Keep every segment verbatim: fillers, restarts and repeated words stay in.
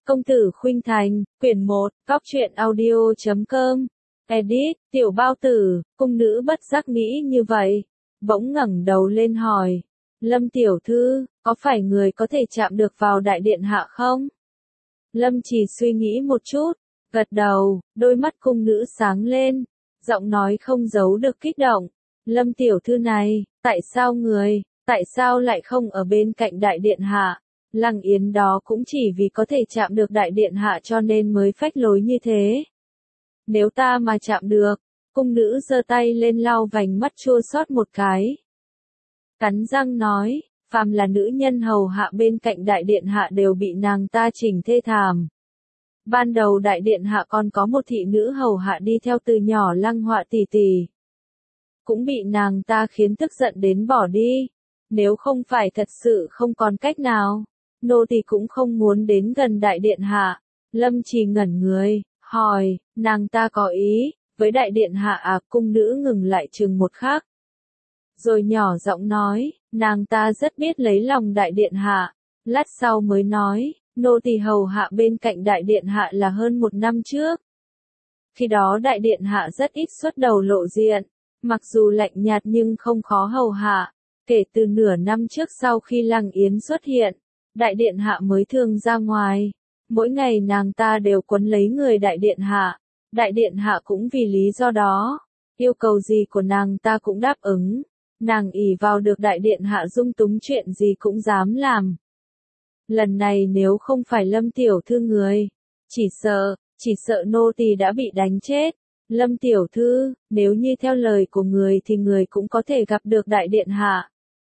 Công tử Khuynh Thành, quyển một, góc truyện audio chấm com. Edit, tiểu bao tử, cung nữ bất giác nghĩ như vậy. Bỗng ngẩng đầu lên hỏi. Lâm tiểu thư, có phải người có thể chạm được vào đại điện hạ không? Lâm chỉ suy nghĩ một chút, gật đầu, đôi mắt cung nữ sáng lên, giọng nói không giấu được kích động. Lâm tiểu thư này, tại sao người, tại sao lại không ở bên cạnh đại điện hạ? Lăng Yến đó cũng chỉ vì có thể chạm được đại điện hạ cho nên mới phách lối như thế. Nếu ta mà chạm được, cung nữ giơ tay lên lau vành mắt chua xót một cái. Cắn răng nói, phàm là nữ nhân hầu hạ bên cạnh đại điện hạ đều bị nàng ta chỉnh thê thảm. Ban đầu đại điện hạ còn có một thị nữ hầu hạ đi theo từ nhỏ Lăng Họa tỷ tỷ. Cũng bị nàng ta khiến tức giận đến bỏ đi. Nếu không phải thật sự không còn cách nào, nô tỳ cũng không muốn đến gần đại điện hạ. Lâm Trì ngẩn người, hỏi, nàng ta có ý với đại điện hạ à? Cung nữ ngừng lại chừng một khắc, rồi nhỏ giọng nói, nàng ta rất biết lấy lòng đại điện hạ. Lát sau mới nói, nô tỳ hầu hạ bên cạnh đại điện hạ là hơn một năm trước. Khi đó đại điện hạ rất ít xuất đầu lộ diện, mặc dù lạnh nhạt nhưng không khó hầu hạ. Kể từ nửa năm trước sau khi Lăng Yến xuất hiện, đại điện hạ mới thường ra ngoài. Mỗi ngày nàng ta đều quấn lấy người đại điện hạ. Đại điện hạ cũng vì lý do đó, yêu cầu gì của nàng ta cũng đáp ứng. Nàng ỷ vào được đại điện hạ dung túng, chuyện gì cũng dám làm. Lần này nếu không phải Lâm tiểu thư người, chỉ sợ, chỉ sợ nô tỳ đã bị đánh chết. Lâm tiểu thư, nếu như theo lời của người thì người cũng có thể gặp được đại điện hạ.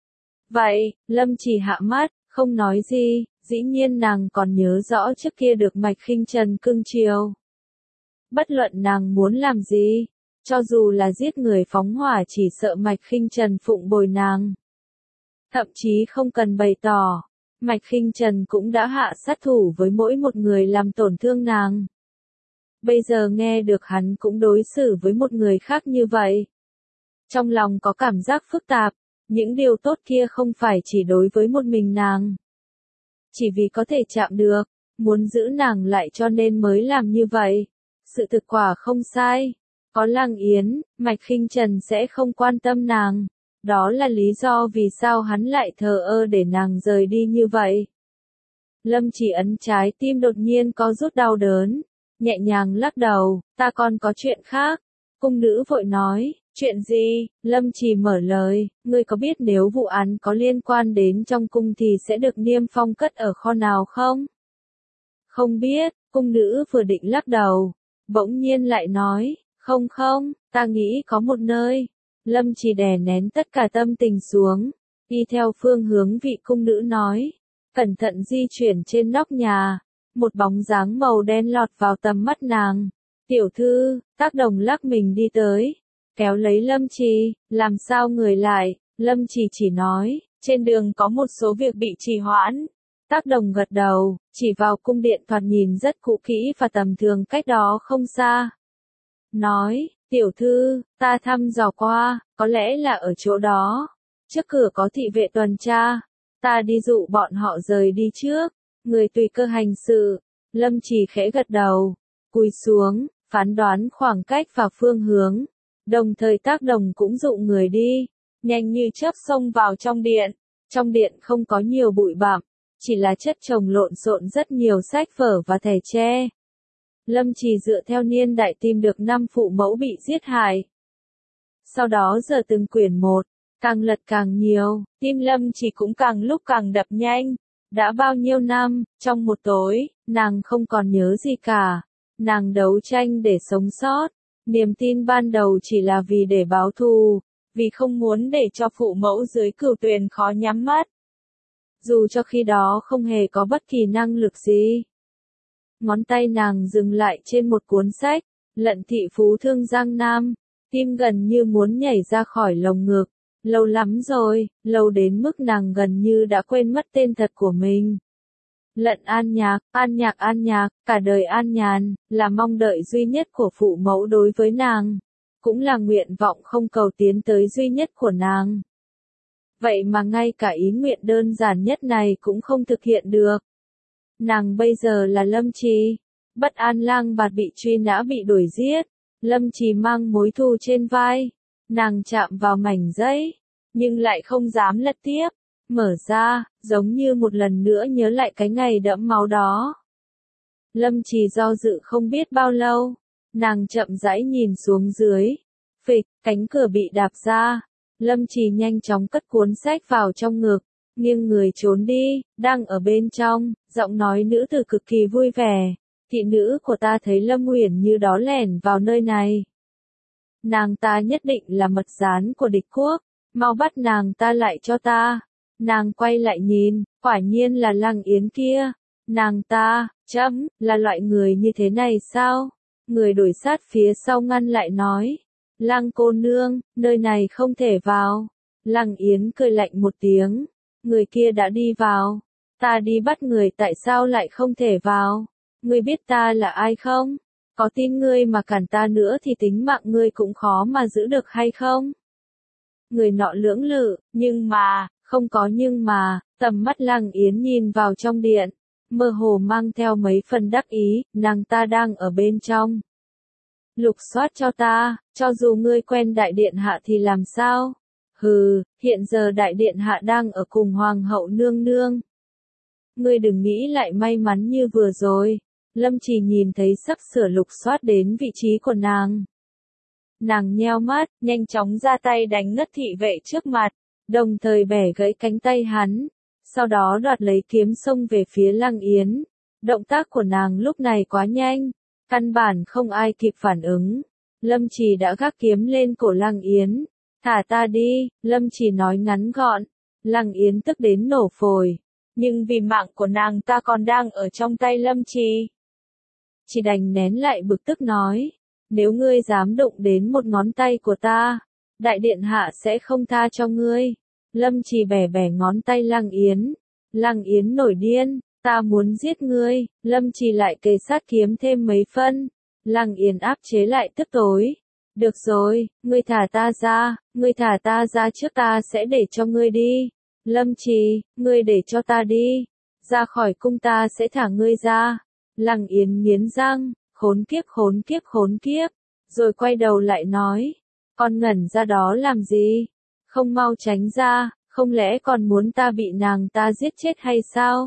Vậy, Lâm chỉ hạ mắt, không nói gì, dĩ nhiên nàng còn nhớ rõ trước kia được Mạch Khinh Trần cưng chiều. Bất luận nàng muốn làm gì, cho dù là giết người phóng hỏa chỉ sợ Mạch Khinh Trần phụng bồi nàng. Thậm chí không cần bày tỏ, Mạch Khinh Trần cũng đã hạ sát thủ với mỗi một người làm tổn thương nàng. Bây giờ nghe được hắn cũng đối xử với một người khác như vậy, trong lòng có cảm giác phức tạp. Những điều tốt kia không phải chỉ đối với một mình nàng. Chỉ vì có thể chạm được, muốn giữ nàng lại cho nên mới làm như vậy. Sự thực quả không sai. Có Lăng Yến, Mạch Khinh Trần sẽ không quan tâm nàng. Đó là lý do vì sao hắn lại thờ ơ để nàng rời đi như vậy. Lâm chỉ ấn trái tim đột nhiên có rút đau đớn, nhẹ nhàng lắc đầu, ta còn có chuyện khác. Cung nữ vội nói, chuyện gì? Lâm Trì mở lời, ngươi có biết nếu vụ án có liên quan đến trong cung thì sẽ được niêm phong cất ở kho nào không? Không biết, cung nữ vừa định lắc đầu, bỗng nhiên lại nói, không không, ta nghĩ có một nơi. Lâm Trì đè nén tất cả tâm tình xuống, đi theo phương hướng vị cung nữ nói, cẩn thận di chuyển trên nóc nhà. Một bóng dáng màu đen lọt vào tầm mắt nàng. Tiểu thư, Tác Đồng lắc mình đi tới, kéo lấy Lâm Trì, làm sao người lại? Lâm Trì chỉ nói, trên đường có một số việc bị trì hoãn. Tác Đồng gật đầu, chỉ vào cung điện thoạt nhìn rất cũ kỹ và tầm thường cách đó không xa. Nói, tiểu thư, ta thăm dò qua, có lẽ là ở chỗ đó. Trước cửa có thị vệ tuần tra, ta đi dụ bọn họ rời đi trước. Người tùy cơ hành sự. Lâm Trì khẽ gật đầu, cúi xuống, phán đoán khoảng cách và phương hướng. Đồng thời Tác Đồng cũng dụ người đi, nhanh như chớp xông vào trong điện. Trong điện không có nhiều bụi bặm, chỉ là chất chồng lộn xộn rất nhiều sách vở và thẻ tre. Lâm Trì dựa theo niên đại tìm được năm phụ mẫu bị giết hại. Sau đó giờ từng quyển một, càng lật càng nhiều, tim Lâm Trì cũng càng lúc càng đập nhanh. Đã bao nhiêu năm, trong một tối, nàng không còn nhớ gì cả. Nàng đấu tranh để sống sót. Niềm tin ban đầu chỉ là vì để báo thù, vì không muốn để cho phụ mẫu dưới cửu tuyền khó nhắm mắt. Dù cho khi đó không hề có bất kỳ năng lực gì. Ngón tay nàng dừng lại trên một cuốn sách, Lận thị phú thương Giang Nam, tim gần như muốn nhảy ra khỏi lồng ngực. Lâu lắm rồi, lâu đến mức nàng gần như đã quên mất tên thật của mình. Lận An Nhạc, An Nhạc An Nhạc, cả đời an nhàn, là mong đợi duy nhất của phụ mẫu đối với nàng. Cũng là nguyện vọng không cầu tiến tới duy nhất của nàng. Vậy mà ngay cả ý nguyện đơn giản nhất này cũng không thực hiện được. Nàng bây giờ là Lâm Trì. Bất An Lang Bạt bị truy nã bị đuổi giết. Lâm Trì mang mối thù trên vai. Nàng chạm vào mảnh giấy, nhưng lại không dám lật tiếp. Mở ra, giống như một lần nữa nhớ lại cái ngày đẫm máu đó. Lâm Trì do dự không biết bao lâu. Nàng chậm rãi nhìn xuống dưới. Phịch, cánh cửa bị đạp ra. Lâm Trì nhanh chóng cất cuốn sách vào trong ngực, nghiêng người trốn đi, đang ở bên trong, giọng nói nữ tử cực kỳ vui vẻ. Thị nữ của ta thấy Lâm Uyển Như đó lẻn vào nơi này. Nàng ta nhất định là mật gián của địch quốc, mau bắt nàng ta lại cho ta. Nàng quay lại nhìn, quả nhiên là Lăng Yến kia. Nàng ta, chấm, là loại người như thế này sao? Người đuổi sát phía sau ngăn lại nói. Lăng cô nương, nơi này không thể vào. Lăng Yến cười lạnh một tiếng. Người kia đã đi vào. Ta đi bắt người tại sao lại không thể vào? Ngươi biết ta là ai không? Có tin ngươi mà cản ta nữa thì tính mạng ngươi cũng khó mà giữ được hay không? Người nọ lưỡng lự, nhưng mà, không có nhưng mà, tầm mắt Lăng Yến nhìn vào trong điện. Mơ hồ mang theo mấy phần đắc ý, nàng ta đang ở bên trong. Lục soát cho ta, cho dù ngươi quen đại điện hạ thì làm sao? Hừ, hiện giờ đại điện hạ đang ở cùng hoàng hậu nương nương. Ngươi đừng nghĩ lại may mắn như vừa rồi. Lâm Trì nhìn thấy sắp sửa lục soát đến vị trí của nàng. Nàng nheo mắt, nhanh chóng ra tay đánh ngất thị vệ trước mặt, đồng thời bẻ gãy cánh tay hắn. Sau đó đoạt lấy kiếm xông về phía Lăng Yến. Động tác của nàng lúc này quá nhanh, căn bản không ai kịp phản ứng. Lâm Trì đã gác kiếm lên cổ Lăng Yến. Thả ta đi, Lâm Trì nói ngắn gọn. Lăng Yến tức đến nổ phổi. Nhưng vì mạng của nàng ta còn đang ở trong tay Lâm Trì. Chỉ đành nén lại bực tức nói. Nếu ngươi dám đụng đến một ngón tay của ta, đại điện hạ sẽ không tha cho ngươi. Lâm Trì bẻ bẻ ngón tay Lăng Yến. Lăng Yến nổi điên, ta muốn giết ngươi. Lâm Trì lại kề sát kiếm thêm mấy phân. Lăng Yến áp chế lại tức tối. Được rồi, ngươi thả ta ra, ngươi thả ta ra trước ta sẽ để cho ngươi đi. Lâm Trì, ngươi để cho ta đi. Ra khỏi cung ta sẽ thả ngươi ra. Lăng Yến nghiến răng, khốn kiếp khốn kiếp khốn kiếp. Rồi quay đầu lại nói. Con ngẩn ra đó làm gì? Không mau tránh ra, không lẽ còn muốn ta bị nàng ta giết chết hay sao?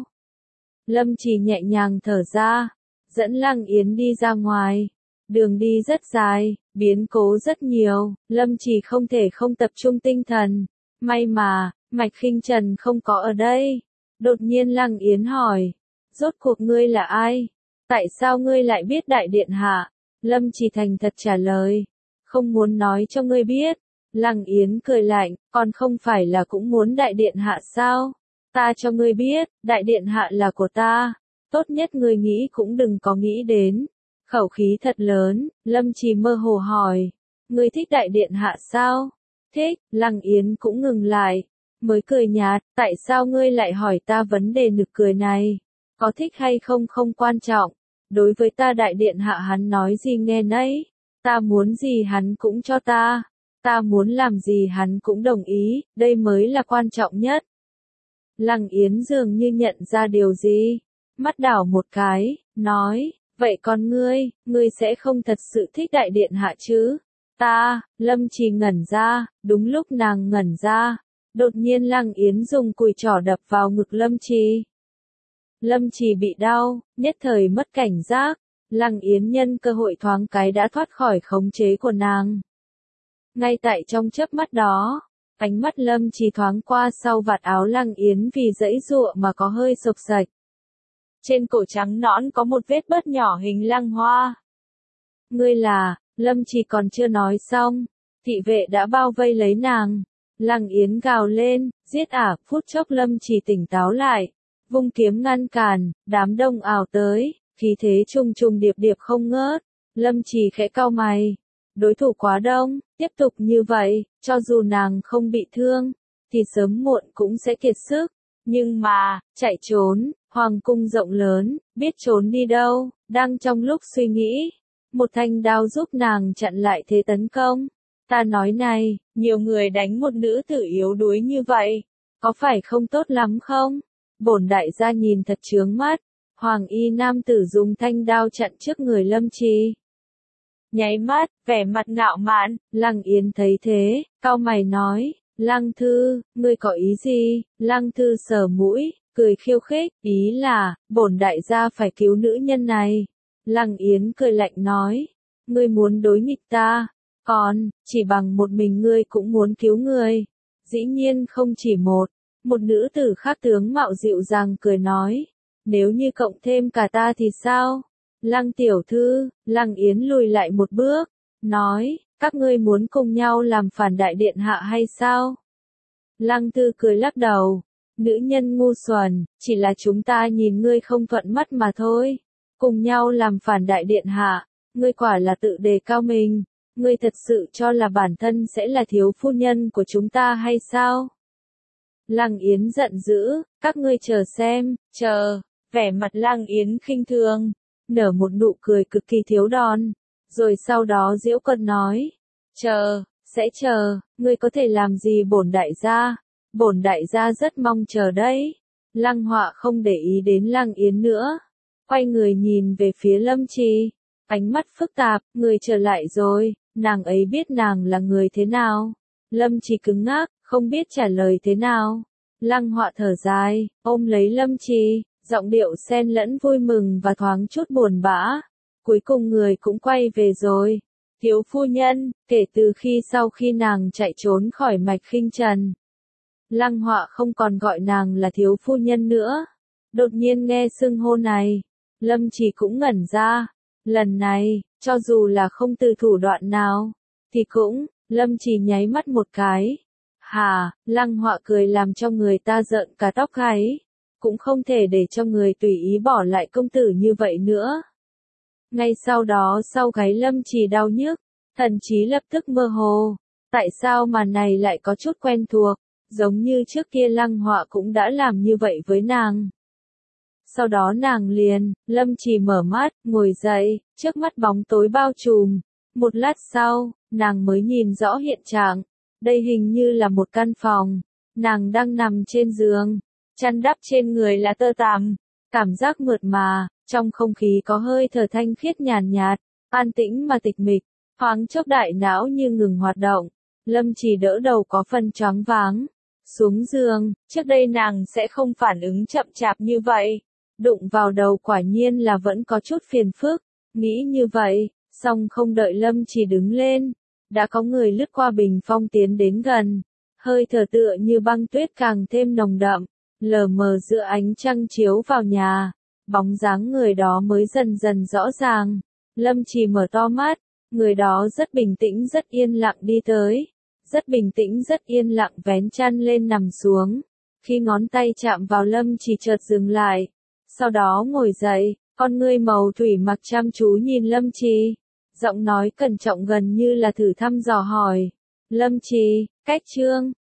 Lâm Trì nhẹ nhàng thở ra, dẫn Lăng Yến đi ra ngoài. Đường đi rất dài, biến cố rất nhiều, Lâm Trì không thể không tập trung tinh thần. May mà, Mạch Khinh Trần không có ở đây. Đột nhiên Lăng Yến hỏi, rốt cuộc ngươi là ai? Tại sao ngươi lại biết đại điện hạ? Lâm Trì thành thật trả lời, không muốn nói cho ngươi biết. Lăng Yến cười lạnh, còn không phải là cũng muốn đại điện hạ sao? Ta cho ngươi biết, đại điện hạ là của ta. Tốt nhất ngươi nghĩ cũng đừng có nghĩ đến. Khẩu khí thật lớn, Lâm Trì mơ hồ hỏi. Ngươi thích đại điện hạ sao? Thích, Lăng Yến cũng ngừng lại. Mới cười nhạt, tại sao ngươi lại hỏi ta vấn đề nực cười này? Có thích hay không không quan trọng. Đối với ta đại điện hạ hắn nói gì nghe nấy. Ta muốn gì hắn cũng cho ta. Ta muốn làm gì hắn cũng đồng ý, đây mới là quan trọng nhất. Lăng Yến dường như nhận ra điều gì. Mắt đảo một cái, nói, vậy còn ngươi, ngươi sẽ không thật sự thích đại điện hạ chứ? Ta, Lâm Trì ngẩn ra, đúng lúc nàng ngẩn ra. Đột nhiên Lăng Yến dùng cùi trỏ đập vào ngực Lâm Trì. Lâm Trì bị đau, nhất thời mất cảnh giác. Lăng Yến nhân cơ hội thoáng cái đã thoát khỏi khống chế của nàng. Ngay tại trong chớp mắt đó, ánh mắt Lâm Trì thoáng qua sau vạt áo Lăng Yến vì dãy dụa mà có hơi xộc xạch. Trên cổ trắng nõn có một vết bớt nhỏ hình lăng hoa. Ngươi là, Lâm Trì còn chưa nói xong, thị vệ đã bao vây lấy nàng. Lăng Yến gào lên, giết ả, phút chốc Lâm Trì tỉnh táo lại, vung kiếm ngăn cản, đám đông ào tới, khí thế trùng trùng điệp điệp không ngớt. Lâm Trì khẽ cau mày. Đối thủ quá đông, tiếp tục như vậy, cho dù nàng không bị thương, thì sớm muộn cũng sẽ kiệt sức. Nhưng mà, chạy trốn, hoàng cung rộng lớn, biết trốn đi đâu, đang trong lúc suy nghĩ. Một thanh đao giúp nàng chặn lại thế tấn công. Ta nói này, nhiều người đánh một nữ tử yếu đuối như vậy, có phải không tốt lắm không? Bổn đại gia nhìn thật chướng mắt, Hoàng y nam tử dùng thanh đao chặn trước người Lâm Trì. Nháy mắt, vẻ mặt ngạo mạn, Lăng Yến thấy thế, cau mày nói, Lăng Thư, ngươi có ý gì? Lăng Thư sờ mũi, cười khiêu khích, ý là, bổn đại gia phải cứu nữ nhân này. Lăng Yến cười lạnh nói, ngươi muốn đối nghịch ta, còn, chỉ bằng một mình ngươi cũng muốn cứu người. Dĩ nhiên không chỉ một, một nữ tử khác tướng mạo dịu dàng cười nói, nếu như cộng thêm cả ta thì sao? Lăng tiểu thư, Lăng Yến lùi lại một bước, nói, các ngươi muốn cùng nhau làm phản đại điện hạ hay sao? Lăng Thư cười lắc đầu, nữ nhân ngu xuẩn, chỉ là chúng ta nhìn ngươi không thuận mắt mà thôi. Cùng nhau làm phản đại điện hạ, ngươi quả là tự đề cao mình, ngươi thật sự cho là bản thân sẽ là thiếu phu nhân của chúng ta hay sao? Lăng Yến giận dữ, các ngươi chờ xem, chờ, vẻ mặt Lăng Yến khinh thường, nở một nụ cười cực kỳ thiếu đòn, rồi sau đó giễu cợt nói, chờ, sẽ chờ, ngươi có thể làm gì bổn đại gia, bổn đại gia rất mong chờ đấy. Lăng Họa không để ý đến Lăng Yến nữa, quay người nhìn về phía Lâm Trì, ánh mắt phức tạp, người trở lại rồi, nàng ấy biết nàng là người thế nào. Lâm Trì cứng ngắc, không biết trả lời thế nào. Lăng Họa thở dài, ôm lấy Lâm Trì, giọng điệu xen lẫn vui mừng và thoáng chút buồn bã. Cuối cùng người cũng quay về rồi. Thiếu phu nhân, kể từ khi sau khi nàng chạy trốn khỏi Mạch Khinh Trần, Lăng Họa không còn gọi nàng là thiếu phu nhân nữa. Đột nhiên nghe xưng hô này, Lâm Trì cũng ngẩn ra. Lần này, cho dù là không từ thủ đoạn nào, thì cũng, Lâm Trì nháy mắt một cái. Hà, Lăng Họa cười làm cho người ta rợn cả tóc gáy. Cũng không thể để cho người tùy ý bỏ lại công tử như vậy nữa. Ngay sau đó sau gáy Lâm Trì đau nhức, thần trí lập tức mơ hồ. Tại sao màn này lại có chút quen thuộc, giống như trước kia Lăng Họa cũng đã làm như vậy với nàng. Sau đó nàng liền, Lâm Trì mở mắt, ngồi dậy, trước mắt bóng tối bao trùm. Một lát sau, nàng mới nhìn rõ hiện trạng. Đây hình như là một căn phòng. Nàng đang nằm trên giường, chăn đắp trên người là tơ tằm. Cảm giác mượt mà, trong không khí có hơi thở thanh khiết nhàn nhạt, an tĩnh mà tịch mịch. Thoáng chốc đại não như ngừng hoạt động. Lâm Trì đỡ đầu có phần choáng váng. Xuống giường, trước đây nàng sẽ không phản ứng chậm chạp như vậy. Đụng vào đầu quả nhiên là vẫn có chút phiền phức. Nghĩ như vậy, song không đợi Lâm Trì đứng lên. Đã có người lướt qua bình phong tiến đến gần. Hơi thở tựa như băng tuyết càng thêm nồng đậm. Lờ mờ giữa ánh trăng chiếu vào nhà. Bóng dáng người đó mới dần dần rõ ràng. Lâm Trì mở to mắt. Người đó rất bình tĩnh rất yên lặng đi tới. Rất bình tĩnh rất yên lặng vén chăn lên nằm xuống. Khi ngón tay chạm vào Lâm Trì chợt dừng lại. Sau đó ngồi dậy, con ngươi màu thủy mặc chăm chú nhìn Lâm Trì. Giọng nói cẩn trọng gần như là thử thăm dò hỏi. Lâm Trì, cách chương.